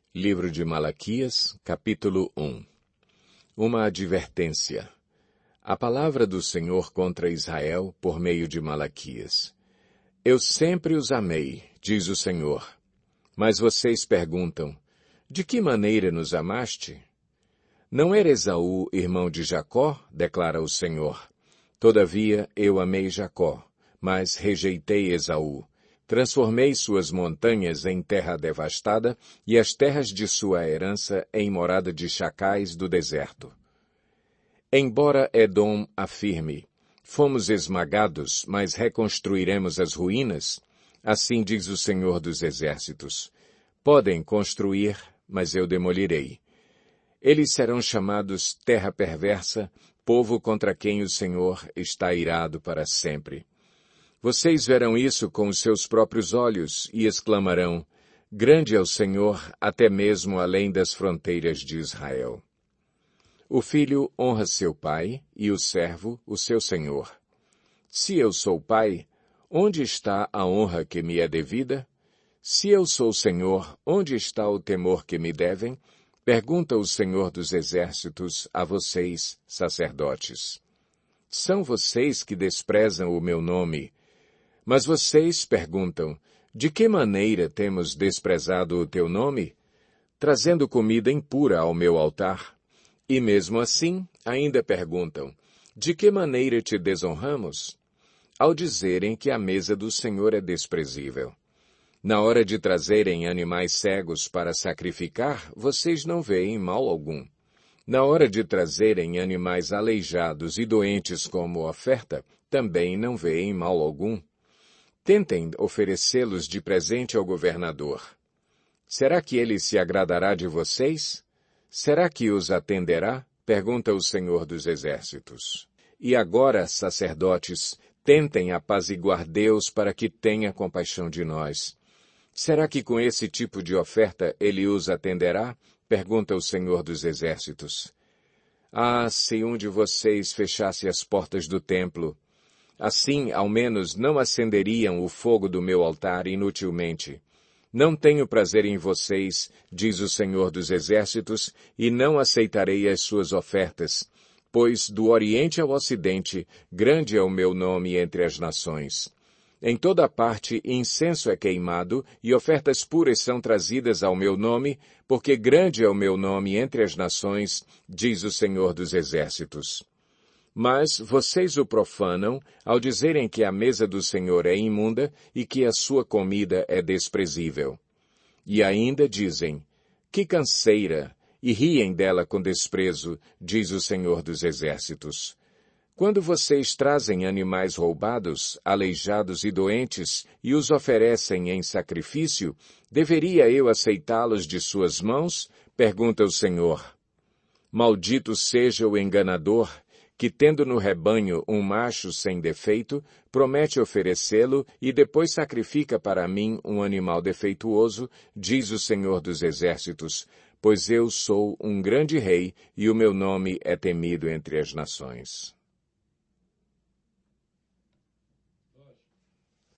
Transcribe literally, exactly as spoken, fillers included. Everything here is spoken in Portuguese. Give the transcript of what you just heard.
Livro de Malaquias, capítulo um. Uma advertência. A palavra do Senhor contra Israel por meio de Malaquias. Eu sempre os amei, diz o Senhor. Mas vocês perguntam, de que maneira nos amaste? Não era Esaú irmão de Jacó, declara o Senhor. Todavia eu amei Jacó, mas rejeitei Esaú. Transformei suas montanhas em terra devastada e as terras de sua herança em morada de chacais do deserto. Embora Edom afirme, fomos esmagados, mas reconstruiremos as ruínas, assim diz o Senhor dos Exércitos. Podem construir, mas eu demolirei. Eles serão chamados terra perversa, povo contra quem o Senhor está irado para sempre. Vocês verão isso com os seus próprios olhos e exclamarão, grande é o Senhor, até mesmo além das fronteiras de Israel. O filho honra seu pai e o servo o seu senhor. Se eu sou pai, onde está a honra que me é devida? Se eu sou senhor, onde está o temor que me devem? Pergunta o Senhor dos Exércitos a vocês, sacerdotes. São vocês que desprezam o meu nome. Mas vocês perguntam, de que maneira temos desprezado o teu nome? Trazendo comida impura ao meu altar. E mesmo assim, ainda perguntam, de que maneira te desonramos? Ao dizerem que a mesa do Senhor é desprezível. Na hora de trazerem animais cegos para sacrificar, vocês não veem mal algum. Na hora de trazerem animais aleijados e doentes como oferta, também não veem mal algum. Tentem oferecê-los de presente ao governador. Será que ele se agradará de vocês? Será que os atenderá? Pergunta o Senhor dos Exércitos. E agora, sacerdotes, tentem apaziguar Deus para que tenha compaixão de nós. Será que com esse tipo de oferta ele os atenderá? Pergunta o Senhor dos Exércitos. Ah, se um de vocês fechasse as portas do templo! Assim, ao menos, não acenderiam o fogo do meu altar inutilmente. Não tenho prazer em vocês, diz o Senhor dos Exércitos, e não aceitarei as suas ofertas, pois do Oriente ao Ocidente, grande é o meu nome entre as nações. Em toda parte, incenso é queimado, e ofertas puras são trazidas ao meu nome, porque grande é o meu nome entre as nações, diz o Senhor dos Exércitos. Mas vocês o profanam ao dizerem que a mesa do Senhor é imunda e que a sua comida é desprezível. E ainda dizem, que canseira, e riem dela com desprezo, diz o Senhor dos Exércitos. Quando vocês trazem animais roubados, aleijados e doentes e os oferecem em sacrifício, deveria eu aceitá-los de suas mãos? Pergunta o Senhor. Maldito seja o enganador, que tendo no rebanho um macho sem defeito, promete oferecê-lo e depois sacrifica para mim um animal defeituoso, diz o Senhor dos Exércitos, pois eu sou um grande rei e o meu nome é temido entre as nações.